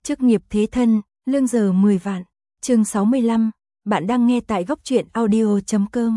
Chức nghiệp thế thân, lương giờ 10 vạn. Chương 65, bạn đang nghe tại góc truyện audio.com.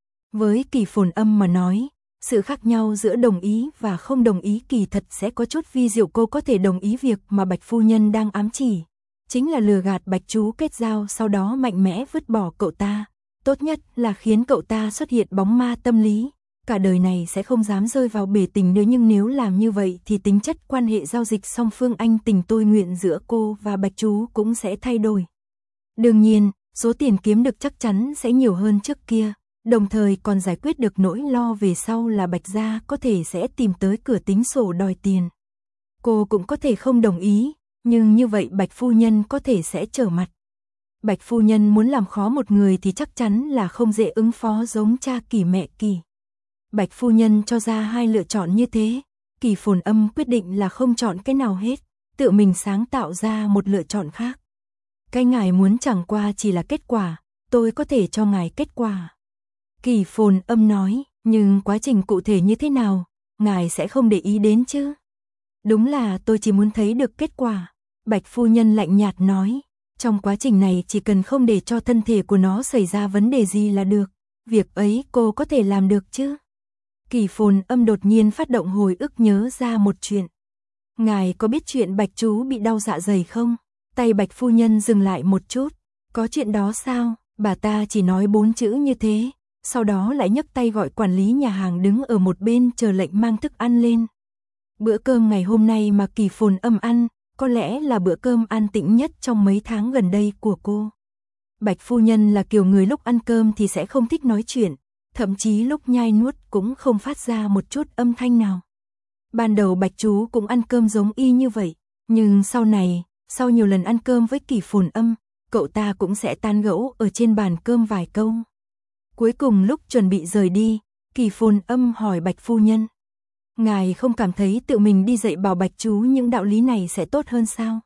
Với Kỳ Phồn Âm mà nói, sự khác nhau giữa đồng ý và không đồng ý kỳ thật sẽ có chút vi diệu. Cô có thể đồng ý việc mà Bạch phu nhân đang ám chỉ, chính là lừa gạt Bạch chú kết giao, sau đó mạnh mẽ vứt bỏ cậu ta. Tốt nhất là khiến cậu ta xuất hiện bóng ma tâm lý, cả đời này sẽ không dám rơi vào bể tình nữa. Nhưng nếu làm như vậy thì tính chất quan hệ giao dịch song phương anh tình tôi nguyện giữa cô và Bạch chú cũng sẽ thay đổi. Đương nhiên, số tiền kiếm được chắc chắn sẽ nhiều hơn trước kia, đồng thời còn giải quyết được nỗi lo về sau là Bạch gia có thể sẽ tìm tới cửa tính sổ đòi tiền. Cô cũng có thể không đồng ý, nhưng như vậy Bạch phu nhân có thể sẽ trở mặt. Bạch phu nhân muốn làm khó một người thì chắc chắn là không dễ ứng phó, giống cha Kỳ mẹ Kỳ. Bạch phu nhân cho ra hai lựa chọn như thế, Kỳ Phồn Âm quyết định là không chọn cái nào hết, tự mình sáng tạo ra một lựa chọn khác. Cái ngài muốn chẳng qua chỉ là kết quả, tôi có thể cho ngài kết quả. Kỳ Phồn Âm nói, nhưng quá trình cụ thể như thế nào, ngài sẽ không để ý đến chứ? Đúng là tôi chỉ muốn thấy được kết quả. Bạch phu nhân lạnh nhạt nói, trong quá trình này chỉ cần không để cho thân thể của nó xảy ra vấn đề gì là được, việc ấy cô có thể làm được chứ? Kỳ Phồn Âm đột nhiên phát động hồi ức, nhớ ra một chuyện. Ngài có biết chuyện Bạch chú bị đau dạ dày không? Tay Bạch phu nhân dừng lại một chút. Có chuyện đó sao? Bà ta chỉ nói 4 chữ như thế, sau đó lại nhấc tay gọi quản lý nhà hàng đứng ở một bên chờ lệnh mang thức ăn lên. Bữa cơm ngày hôm nay mà Kỳ Phồn Âm ăn, có lẽ là bữa cơm an tĩnh nhất trong mấy tháng gần đây của cô. Bạch phu nhân là kiểu người lúc ăn cơm thì sẽ không thích nói chuyện, thậm chí lúc nhai nuốt cũng không phát ra một chút âm thanh nào. Ban đầu Bạch chú cũng ăn cơm giống y như vậy, nhưng sau này, sau nhiều lần ăn cơm với Kỳ Phồn Âm, cậu ta cũng sẽ tán gẫu ở trên bàn cơm vài câu. Cuối cùng lúc chuẩn bị rời đi, Kỳ Phồn Âm hỏi Bạch phu nhân, ngài không cảm thấy tự mình đi dạy bảo Bạch chú những đạo lý này sẽ tốt hơn sao?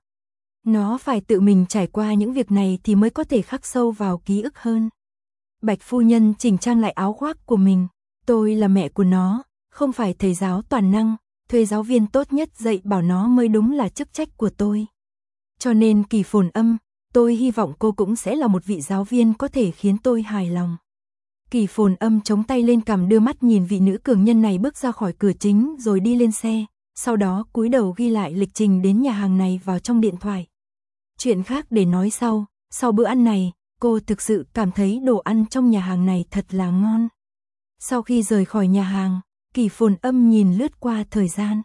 Nó phải tự mình trải qua những việc này thì mới có thể khắc sâu vào ký ức hơn. Bạch phu nhân chỉnh trang lại áo khoác của mình, tôi là mẹ của nó, không phải thầy giáo toàn năng, thuê giáo viên tốt nhất dạy bảo nó mới đúng là chức trách của tôi. Cho nên Kỳ Phồn Âm, tôi hy vọng cô cũng sẽ là một vị giáo viên có thể khiến tôi hài lòng. Kỳ Phồn Âm chống tay lên cằm, đưa mắt nhìn vị nữ cường nhân này bước ra khỏi cửa chính rồi đi lên xe, sau đó cúi đầu ghi lại lịch trình đến nhà hàng này vào trong điện thoại. Chuyện khác để nói sau bữa ăn này, cô thực sự cảm thấy đồ ăn trong nhà hàng này thật là ngon. Sau khi rời khỏi nhà hàng, Kỳ Phồn Âm nhìn lướt qua thời gian.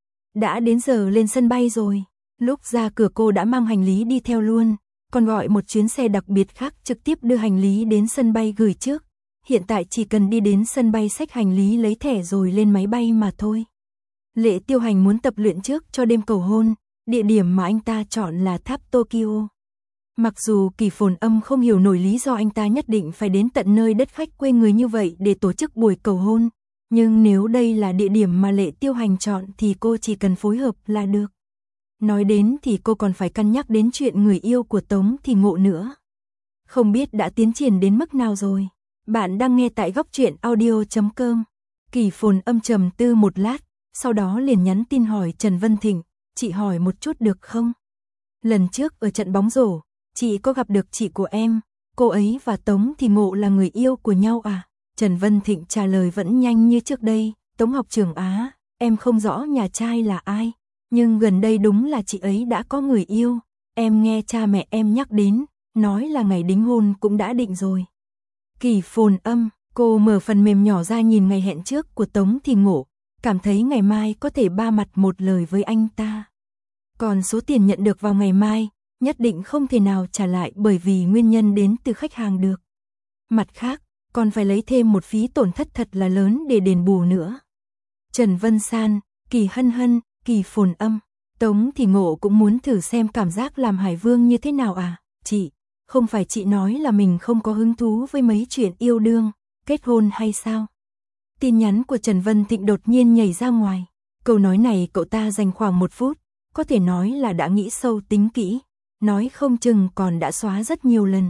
Đã đến giờ lên sân bay rồi, lúc ra cửa cô đã mang hành lý đi theo luôn, còn gọi một chuyến xe đặc biệt khác trực tiếp đưa hành lý đến sân bay gửi trước. Hiện tại chỉ cần đi đến sân bay xách hành lý lấy thẻ rồi lên máy bay mà thôi. Lệ Tiêu Hành muốn tập luyện trước cho đêm cầu hôn, địa điểm mà anh ta chọn là tháp Tokyo. Mặc dù Kỳ Phồn Âm không hiểu nổi lý do anh ta nhất định phải đến tận nơi đất khách quê người như vậy để tổ chức buổi cầu hôn, nhưng nếu đây là địa điểm mà Lệ Tiêu Hành chọn thì cô chỉ cần phối hợp là được. Nói đến thì cô còn phải cân nhắc đến chuyện người yêu của Tống Thì Ngộ nữa. Không biết đã tiến triển đến mức nào rồi. Bạn đang nghe tại góc truyện audio.com. Kỳ Phồn Âm trầm tư một lát, sau đó liền nhắn tin hỏi Trần Vân Thịnh, chị hỏi một chút được không? Lần trước ở trận bóng rổ, chị có gặp được chị của em, cô ấy và Tống Thì Ngộ là người yêu của nhau à? Trần Vân Thịnh trả lời vẫn nhanh như trước đây, Tống học trưởng á, em không rõ nhà trai là ai, nhưng gần đây đúng là chị ấy đã có người yêu, em nghe cha mẹ em nhắc đến, nói là ngày đính hôn cũng đã định rồi. Kỳ Phồn Âm, cô mở phần mềm nhỏ ra nhìn ngày hẹn trước của Tống Thì Ngộ, cảm thấy ngày mai có thể ba mặt một lời với anh ta. Còn số tiền nhận được vào ngày mai, nhất định không thể nào trả lại bởi vì nguyên nhân đến từ khách hàng được. Mặt khác, còn phải lấy thêm một phí tổn thất thật là lớn để đền bù nữa. Trần Vân San, Kỳ Hân Hân, Kỳ Phồn Âm, Tống Thì Ngộ cũng muốn thử xem cảm giác làm hải vương như thế nào à? Chị, không phải chị nói là mình không có hứng thú với mấy chuyện yêu đương, kết hôn hay sao? Tin nhắn của Trần Vân Thịnh đột nhiên nhảy ra ngoài. Câu nói này cậu ta dành khoảng 1 phút, có thể nói là đã nghĩ sâu tính kỹ, nói không chừng còn đã xóa rất nhiều lần.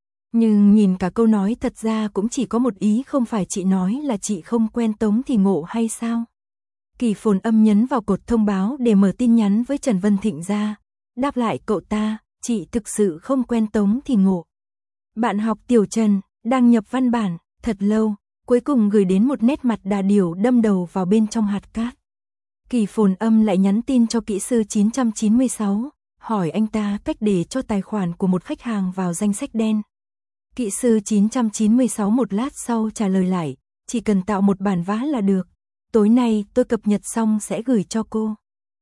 Nhưng nhìn cả câu nói thật ra cũng chỉ có một ý, không phải chị nói là chị không quen Tống Thì Ngộ hay sao? Kỳ Phồn Âm nhấn vào cột thông báo để mở tin nhắn với Trần Vân Thịnh ra, đáp lại cậu ta, chị thực sự không quen Tống Thì Ngộ. Bạn học Tiểu Trần, đang nhập văn bản, thật lâu, cuối cùng gửi đến một nét mặt đà điểu đâm đầu vào bên trong hạt cát. Kỳ Phồn Âm lại nhắn tin cho kỹ sư 996, hỏi anh ta cách để cho tài khoản của một khách hàng vào danh sách đen. Kỹ sư 996 một lát sau trả lời lại, chỉ cần tạo một bản vẽ là được, tối nay tôi cập nhật xong sẽ gửi cho cô.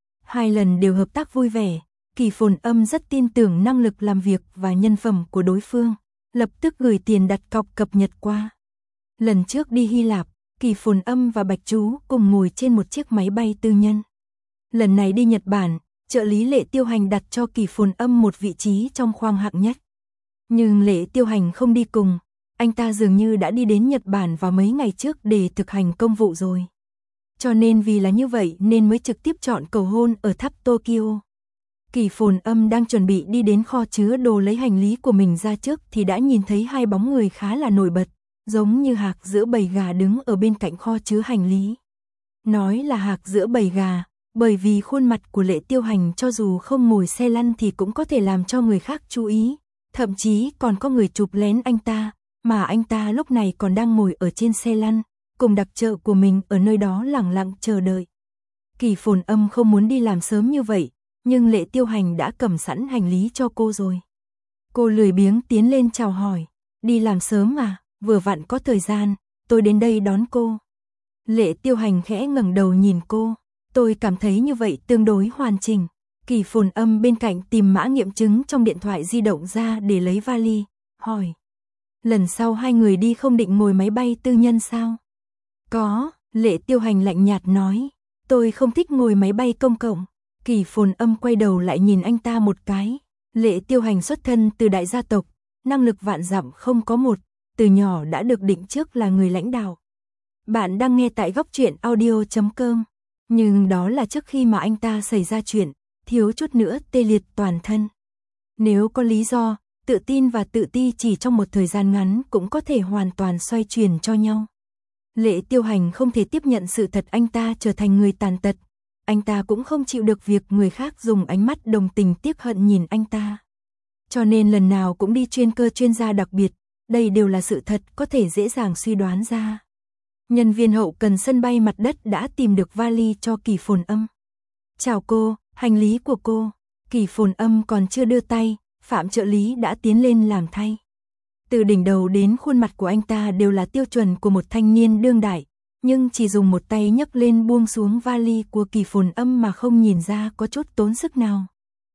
2 lần đều hợp tác vui vẻ, Kỳ Phồn Âm rất tin tưởng năng lực làm việc và nhân phẩm của đối phương, lập tức gửi tiền đặt cọc cập nhật qua. Lần trước đi Hy Lạp, Kỳ Phồn Âm và Bạch Chú cùng ngồi trên một chiếc máy bay tư nhân. Lần này đi Nhật Bản, trợ lý Lệ Tiêu Hành đặt cho Kỳ Phồn Âm một vị trí trong khoang hạng nhất. Nhưng Lệ Tiêu Hành không đi cùng, anh ta dường như đã đi đến Nhật Bản vào mấy ngày trước để thực hành công vụ rồi. Cho nên vì là như vậy nên mới trực tiếp chọn cầu hôn ở tháp Tokyo. Kỳ Phồn Âm đang chuẩn bị đi đến kho chứa đồ lấy hành lý của mình ra trước thì đã nhìn thấy 2 bóng người khá là nổi bật, giống như hạc giữa bầy gà đứng ở bên cạnh kho chứa hành lý. Nói là hạc giữa bầy gà, bởi vì khuôn mặt của Lệ Tiêu Hành cho dù không ngồi xe lăn thì cũng có thể làm cho người khác chú ý, thậm chí còn có người chụp lén anh ta, mà anh ta lúc này còn đang ngồi ở trên xe lăn, cùng đặc trợ của mình ở nơi đó lẳng lặng chờ đợi. Kỳ Phồn Âm không muốn đi làm sớm như vậy, nhưng Lệ Tiêu Hành đã cầm sẵn hành lý cho cô rồi. Cô lười biếng tiến lên chào hỏi, đi làm sớm à, vừa vặn có thời gian, tôi đến đây đón cô. Lệ Tiêu Hành khẽ ngẩng đầu nhìn cô, tôi cảm thấy như vậy tương đối hoàn chỉnh. Kỳ Phồn Âm bên cạnh tìm mã nghiệm chứng trong điện thoại di động ra để lấy vali, hỏi. Lần sau 2 người đi không định ngồi máy bay tư nhân sao? Có, Lệ Tiêu Hành lạnh nhạt nói, tôi không thích ngồi máy bay công cộng. Kỳ Phồn Âm quay đầu lại nhìn anh ta một cái. Lệ Tiêu Hành xuất thân từ đại gia tộc, năng lực vạn dặm không có một, từ nhỏ đã được định trước là người lãnh đạo. Bạn đang nghe tại góc truyện audio.com. Nhưng đó là trước khi mà anh ta xảy ra chuyện, thiếu chút nữa tê liệt toàn thân. Nếu có lý do, tự tin và tự ti chỉ trong một thời gian ngắn cũng có thể hoàn toàn xoay chuyển cho nhau. Lệ Tiêu Hành không thể tiếp nhận sự thật anh ta trở thành người tàn tật. Anh ta cũng không chịu được việc người khác dùng ánh mắt đồng tình tiếc hận nhìn anh ta. Cho nên lần nào cũng đi chuyên cơ chuyên gia đặc biệt, đây đều là sự thật có thể dễ dàng suy đoán ra. Nhân viên hậu cần sân bay mặt đất đã tìm được vali cho Kỳ Phồn Âm. Chào cô, hành lý của cô. Kỳ Phồn Âm còn chưa đưa tay, Phạm trợ lý đã tiến lên làm thay. Từ đỉnh đầu đến khuôn mặt của anh ta đều là tiêu chuẩn của một thanh niên đương đại, nhưng chỉ dùng một tay nhấc lên buông xuống vali của Kỳ Phồn Âm mà không nhìn ra có chút tốn sức nào.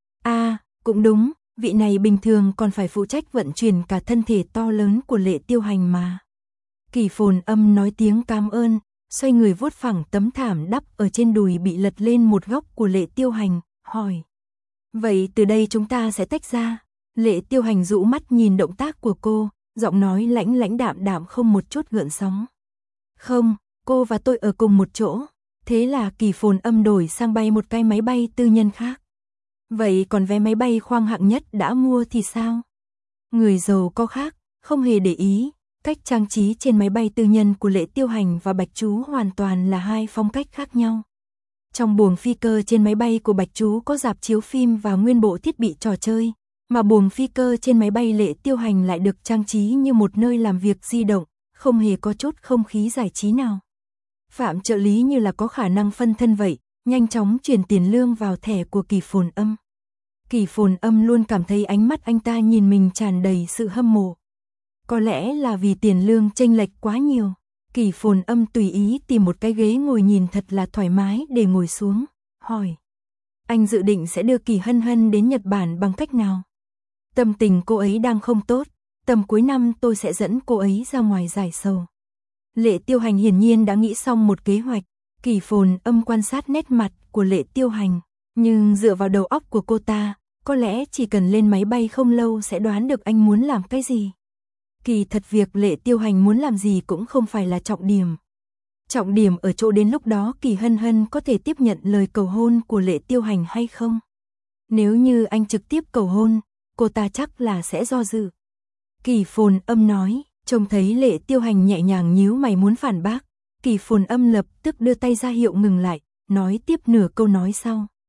Cũng đúng, vị này bình thường còn phải phụ trách vận chuyển cả thân thể to lớn của Lệ Tiêu Hành mà. Kỳ Phồn Âm nói tiếng cảm ơn, xoay người vuốt phẳng tấm thảm đắp ở trên đùi bị lật lên một góc của Lệ Tiêu Hành, hỏi. Vậy từ đây chúng ta sẽ tách ra. Lệ Tiêu Hành dụ mắt nhìn động tác của cô, giọng nói lãnh lãnh đạm đạm không một chút gợn sóng. Không, cô và tôi ở cùng một chỗ. Thế là Kỳ Phồn Âm đổi sang bay một cái máy bay tư nhân khác. Vậy còn vé máy bay khoang hạng nhất đã mua thì sao? Người giàu có khác, không hề để ý. Cách trang trí trên máy bay tư nhân của Lệ Tiêu Hành và Bạch Chú hoàn toàn là 2 phong cách khác nhau. Trong buồng phi cơ trên máy bay của Bạch Chú có rạp chiếu phim và nguyên bộ thiết bị trò chơi, mà buồng phi cơ trên máy bay Lệ Tiêu Hành lại được trang trí như một nơi làm việc di động, không hề có chút không khí giải trí nào. Phạm trợ lý như là có khả năng phân thân vậy, nhanh chóng chuyển tiền lương vào thẻ của Kỳ Phồn Âm. Kỳ Phồn Âm luôn cảm thấy ánh mắt anh ta nhìn mình tràn đầy sự hâm mộ. Có lẽ là vì tiền lương chênh lệch quá nhiều. Kỳ Phồn Âm tùy ý tìm một cái ghế ngồi nhìn thật là thoải mái để ngồi xuống, hỏi. Anh dự định sẽ đưa Kỳ Hân Hân đến Nhật Bản bằng cách nào? Tâm tình cô ấy đang không tốt, tầm cuối năm tôi sẽ dẫn cô ấy ra ngoài giải sầu. Lệ Tiêu Hành hiển nhiên đã nghĩ xong một kế hoạch. Kỳ Phồn Âm quan sát nét mặt của Lệ Tiêu Hành, nhưng dựa vào đầu óc của cô ta, có lẽ chỉ cần lên máy bay không lâu sẽ đoán được anh muốn làm cái gì. Kỳ thật việc Lệ Tiêu Hành muốn làm gì cũng không phải là trọng điểm. Trọng điểm ở chỗ đến lúc đó Kỳ Hân Hân có thể tiếp nhận lời cầu hôn của Lệ Tiêu Hành hay không. Nếu như anh trực tiếp cầu hôn, cô ta chắc là sẽ do dự. Kỳ Phồn Âm nói, trông thấy Lệ Tiêu Hành nhẹ nhàng nhíu mày muốn phản bác. Kỳ Phồn Âm lập tức đưa tay ra hiệu ngừng lại, nói tiếp nửa câu nói sau.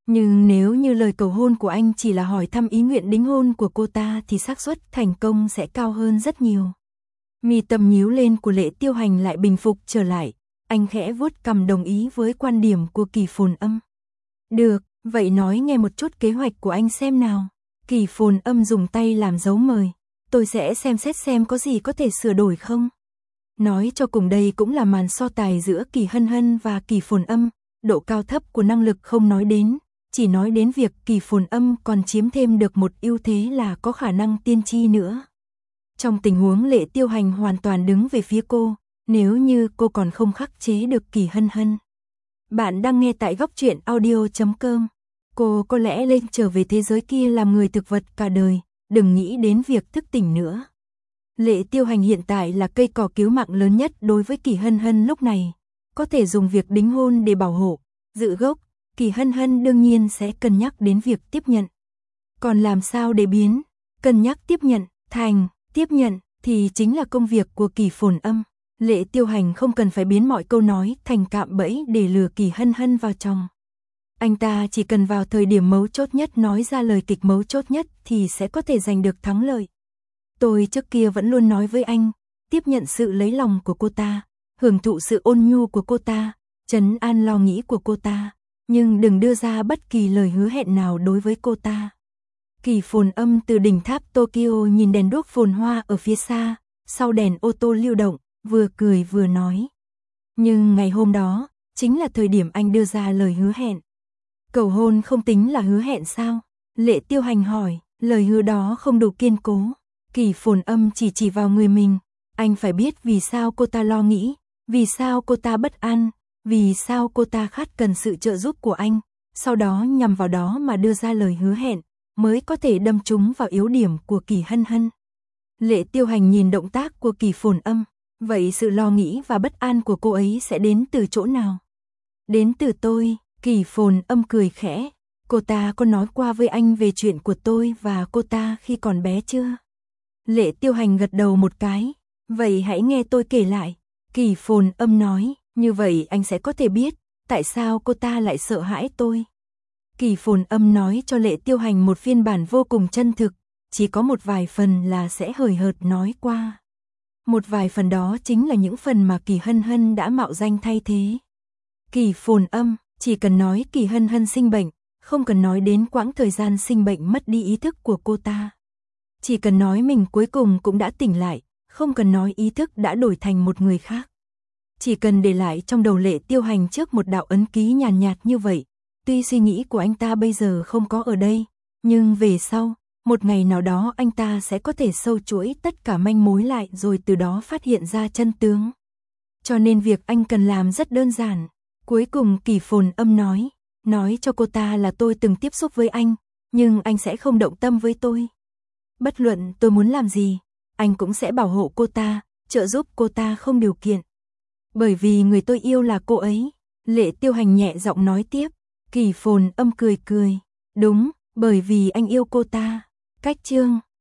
Nhưng nếu như lời cầu hôn của anh chỉ là hỏi thăm ý nguyện đính hôn của cô ta thì xác suất thành công sẽ cao hơn rất nhiều. Mi tâm nhíu lên của Lệ Tiêu Hành lại bình phục trở lại, anh khẽ vuốt cằm đồng ý với quan điểm của Kỳ Phồn Âm. Được, vậy nói nghe một chút kế hoạch của anh xem nào. Kỳ Phồn Âm dùng tay làm dấu mời, tôi sẽ xem xét xem có gì có thể sửa đổi không. Nói cho cùng đây cũng là màn so tài giữa Kỳ Hân Hân và Kỳ Phồn Âm, độ cao thấp của năng lực không nói đến, chỉ nói đến việc Kỳ Phồn Âm còn chiếm thêm được một ưu thế là có khả năng tiên tri nữa. Trong tình huống Lệ Tiêu Hành hoàn toàn đứng về phía cô, nếu như cô còn không khắc chế được Kỳ Hân Hân. Bạn đang nghe tại góc truyện audio.com. Cô có lẽ lên trở về thế giới kia làm người thực vật cả đời, đừng nghĩ đến việc thức tỉnh nữa. Lệ Tiêu Hành hiện tại là cây cỏ cứu mạng lớn nhất đối với Kỳ Hân Hân lúc này, có thể dùng việc đính hôn để bảo hộ, giữ gốc, Kỳ Hân Hân đương nhiên sẽ cân nhắc đến việc tiếp nhận. Còn làm sao để biến, cân nhắc tiếp nhận, thành, tiếp nhận thì chính là công việc của Kỳ Phồn Âm. Lệ Tiêu Hành không cần phải biến mọi câu nói thành cạm bẫy để lừa Kỳ Hân Hân vào trong. Anh ta chỉ cần vào thời điểm mấu chốt nhất nói ra lời kịch mấu chốt nhất thì sẽ có thể giành được thắng lợi. Tôi trước kia vẫn luôn nói với anh, tiếp nhận sự lấy lòng của cô ta, hưởng thụ sự ôn nhu của cô ta, trấn an lo nghĩ của cô ta, nhưng đừng đưa ra bất kỳ lời hứa hẹn nào đối với cô ta. Kỳ Phồn Âm từ đỉnh tháp Tokyo nhìn đèn đuốc phồn hoa ở phía xa, sau đèn ô tô lưu động, vừa cười vừa nói. Nhưng ngày hôm đó, chính là thời điểm anh đưa ra lời hứa hẹn. Cầu hôn không tính là hứa hẹn sao? Lệ Tiêu Hành hỏi, lời hứa đó không đủ kiên cố. Kỳ Phồn Âm chỉ vào người mình, anh phải biết vì sao cô ta lo nghĩ, vì sao cô ta bất an, vì sao cô ta khát cần sự trợ giúp của anh, sau đó nhằm vào đó mà đưa ra lời hứa hẹn, mới có thể đâm trúng vào yếu điểm của Kỳ Hân Hân. Lệ Tiêu Hành nhìn động tác của Kỳ Phồn Âm, vậy sự lo nghĩ và bất an của cô ấy sẽ đến từ chỗ nào? Đến từ tôi. Kỳ Phồn Âm cười khẽ, cô ta có nói qua với anh về chuyện của tôi và cô ta khi còn bé chưa? Lệ Tiêu Hành gật đầu một cái, vậy hãy nghe tôi kể lại. Kỳ Phồn Âm nói, như vậy anh sẽ có thể biết, tại sao cô ta lại sợ hãi tôi. Kỳ Phồn Âm nói cho Lệ Tiêu Hành một phiên bản vô cùng chân thực, chỉ có một vài phần là sẽ hời hợt nói qua. Một vài phần đó chính là những phần mà Kỳ Hân Hân đã mạo danh thay thế. Kỳ Phồn Âm, chỉ cần nói Kỳ Hân Hân sinh bệnh, không cần nói đến quãng thời gian sinh bệnh mất đi ý thức của cô ta. Chỉ cần nói mình cuối cùng cũng đã tỉnh lại, không cần nói ý thức đã đổi thành một người khác. Chỉ cần để lại trong đầu Lệ Tiêu Hành trước một đạo ấn ký nhàn nhạt như vậy, tuy suy nghĩ của anh ta bây giờ không có ở đây, nhưng về sau, một ngày nào đó anh ta sẽ có thể sâu chuỗi tất cả manh mối lại rồi từ đó phát hiện ra chân tướng. Cho nên việc anh cần làm rất đơn giản. Cuối cùng Kỳ Phồn Âm nói cho cô ta là tôi từng tiếp xúc với anh, nhưng anh sẽ không động tâm với tôi. Bất luận tôi muốn làm gì, anh cũng sẽ bảo hộ cô ta, trợ giúp cô ta không điều kiện. Bởi vì người tôi yêu là cô ấy. Lệ Tiêu Hành nhẹ giọng nói tiếp. Kỳ Phồn Âm cười, đúng, bởi vì anh yêu cô ta. Cách chương